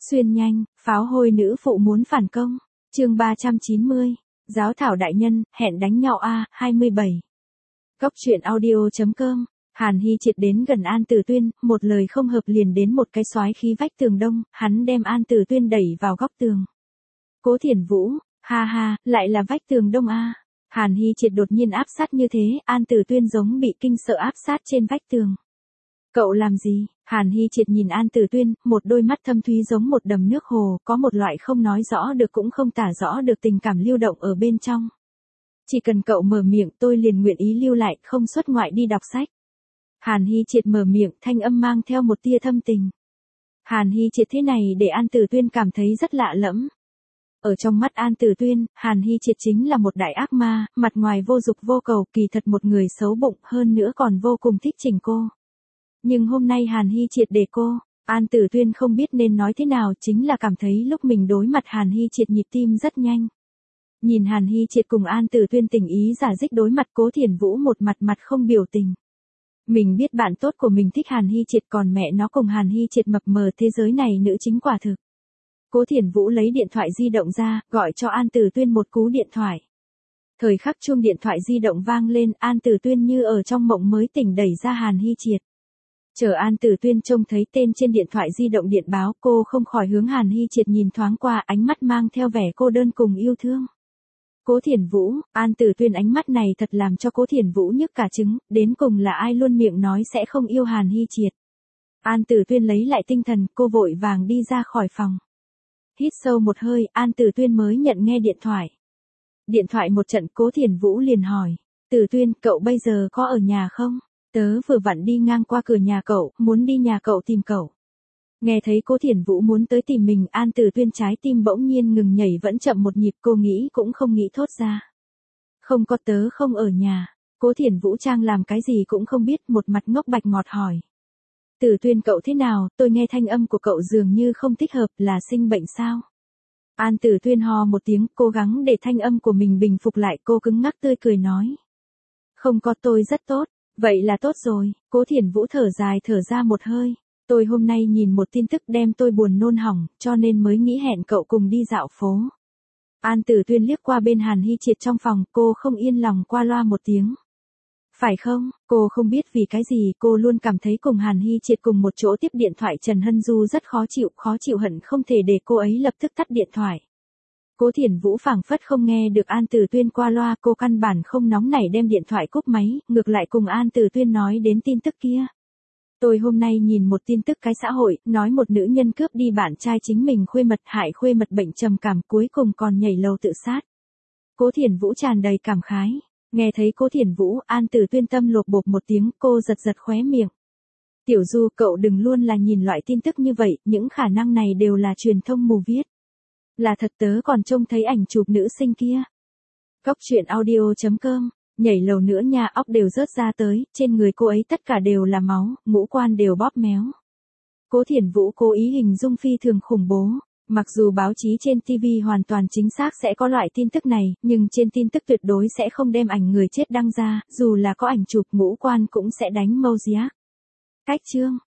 Xuyên nhanh, pháo hôi nữ phụ muốn phản công. Chương 390. Giáo thảo đại nhân, hẹn đánh nhau a, 27. Góc truyện audio.com. Hàn Hy Triệt đến gần An Tử Tuyên, một lời không hợp liền đến một cái xoái khí vách tường đông, hắn đem An Tử Tuyên đẩy vào góc tường. Cố Thiển Vũ, ha ha, lại là vách tường đông a. Hàn Hy Triệt đột nhiên áp sát như thế, An Tử Tuyên giống bị kinh sợ áp sát trên vách tường. Cậu làm gì? Hàn Hy Triệt nhìn An Tử Tuyên, một đôi mắt thâm thúy giống một đầm nước hồ, có một loại không nói rõ được cũng không tả rõ được tình cảm lưu động ở bên trong. Chỉ cần cậu mở miệng tôi liền nguyện ý lưu lại, không xuất ngoại đi đọc sách. Hàn Hy Triệt mở miệng, thanh âm mang theo một tia thâm tình. Hàn Hy Triệt thế này để An Tử Tuyên cảm thấy rất lạ lẫm. Ở trong mắt An Tử Tuyên, Hàn Hy Triệt chính là một đại ác ma, mặt ngoài vô dục vô cầu, kỳ thật một người xấu bụng, hơn nữa còn vô cùng thích chỉnh cô. Nhưng hôm nay Hàn Hy Triệt để cô, An Tử Tuyên không biết nên nói thế nào, chính là cảm thấy lúc mình đối mặt Hàn Hy Triệt nhịp tim rất nhanh. Nhìn Hàn Hy Triệt cùng An Tử Tuyên tình ý giả dích đối mặt, Cố Thiển Vũ một mặt không biểu tình. Mình biết bạn tốt của mình thích Hàn Hy Triệt, còn mẹ nó cùng Hàn Hy Triệt mập mờ thế giới này nữ chính quả thực. Cố Thiển Vũ lấy điện thoại di động ra, gọi cho An Tử Tuyên một cú điện thoại. Thời khắc chuông điện thoại di động vang lên, An Tử Tuyên như ở trong mộng mới tỉnh đẩy ra Hàn Hy Triệt. Chờ An Tử Tuyên trông thấy tên trên điện thoại di động điện báo, cô không khỏi hướng Hàn Hy Triệt nhìn thoáng qua, ánh mắt mang theo vẻ cô đơn cùng yêu thương. Cố Thiển Vũ, An Tử Tuyên ánh mắt này thật làm cho Cố Thiển Vũ nhức cả trứng, đến cùng là ai luôn miệng nói sẽ không yêu Hàn Hy Triệt. An Tử Tuyên lấy lại tinh thần, cô vội vàng đi ra khỏi phòng. Hít sâu một hơi, An Tử Tuyên mới nhận nghe điện thoại. Điện thoại một trận, Cố Thiển Vũ liền hỏi, Tử Tuyên, cậu bây giờ có ở nhà không? Tớ vừa vặn đi ngang qua cửa nhà cậu, muốn đi nhà cậu tìm cậu. Nghe thấy Cố Thiển Vũ muốn tới tìm mình, An Tử Tuyên trái tim bỗng nhiên ngừng nhảy, vẫn chậm một nhịp, cô nghĩ cũng không nghĩ thốt ra. Không có, tớ không ở nhà. Cố Thiển Vũ trang làm cái gì cũng không biết, một mặt ngốc bạch ngọt hỏi. Tử Tuyên cậu thế nào, tôi nghe thanh âm của cậu dường như không thích hợp, là sinh bệnh sao? An Tử Tuyên ho một tiếng, cố gắng để thanh âm của mình bình phục lại, cô cứng ngắc tươi cười nói. Không có, tôi rất tốt. Vậy là tốt rồi. Cố Thiển Vũ thở dài thở ra một hơi. Tôi hôm nay nhìn một tin tức đem tôi buồn nôn hỏng, cho nên mới nghĩ hẹn cậu cùng đi dạo phố. An Tử Tuyên liếc qua bên Hàn Hy Triệt trong phòng, cô không yên lòng qua loa một tiếng. Phải không, cô không biết vì cái gì, cô luôn cảm thấy cùng Hàn Hy Triệt cùng một chỗ tiếp điện thoại Trần Hân Du rất khó chịu hận không thể để cô ấy lập tức tắt điện thoại. Cố Thiển Vũ phảng phất không nghe được An Tử Tuyên qua loa, cô căn bản không nóng nảy đem điện thoại cúp máy, ngược lại cùng An Tử Tuyên nói đến tin tức kia. Tôi hôm nay nhìn một tin tức cái xã hội, nói một nữ nhân cướp đi bạn trai chính mình khuê mật, hại khuê mật bệnh trầm cảm, cuối cùng còn nhảy lầu tự sát. Cố Thiển Vũ tràn đầy cảm khái. Nghe thấy Cố Thiển Vũ, An Tử Tuyên tâm lột bột một tiếng, cô giật khóe miệng. Tiểu Du, cậu đừng luôn là nhìn loại tin tức như vậy, những khả năng này đều là truyền thông mù viết. Là thật, tớ còn trông thấy ảnh chụp nữ sinh kia. Góc truyện audio.com. Nhảy lầu nữa nha, óc đều rớt ra tới, trên người cô ấy tất cả đều là máu, ngũ quan đều bóp méo. Cố Thiển Vũ cố ý hình dung phi thường khủng bố. Mặc dù báo chí trên TV hoàn toàn chính xác sẽ có loại tin tức này, nhưng trên tin tức tuyệt đối sẽ không đem ảnh người chết đăng ra, dù là có ảnh chụp ngũ quan cũng sẽ đánh Mozart. Cách chương.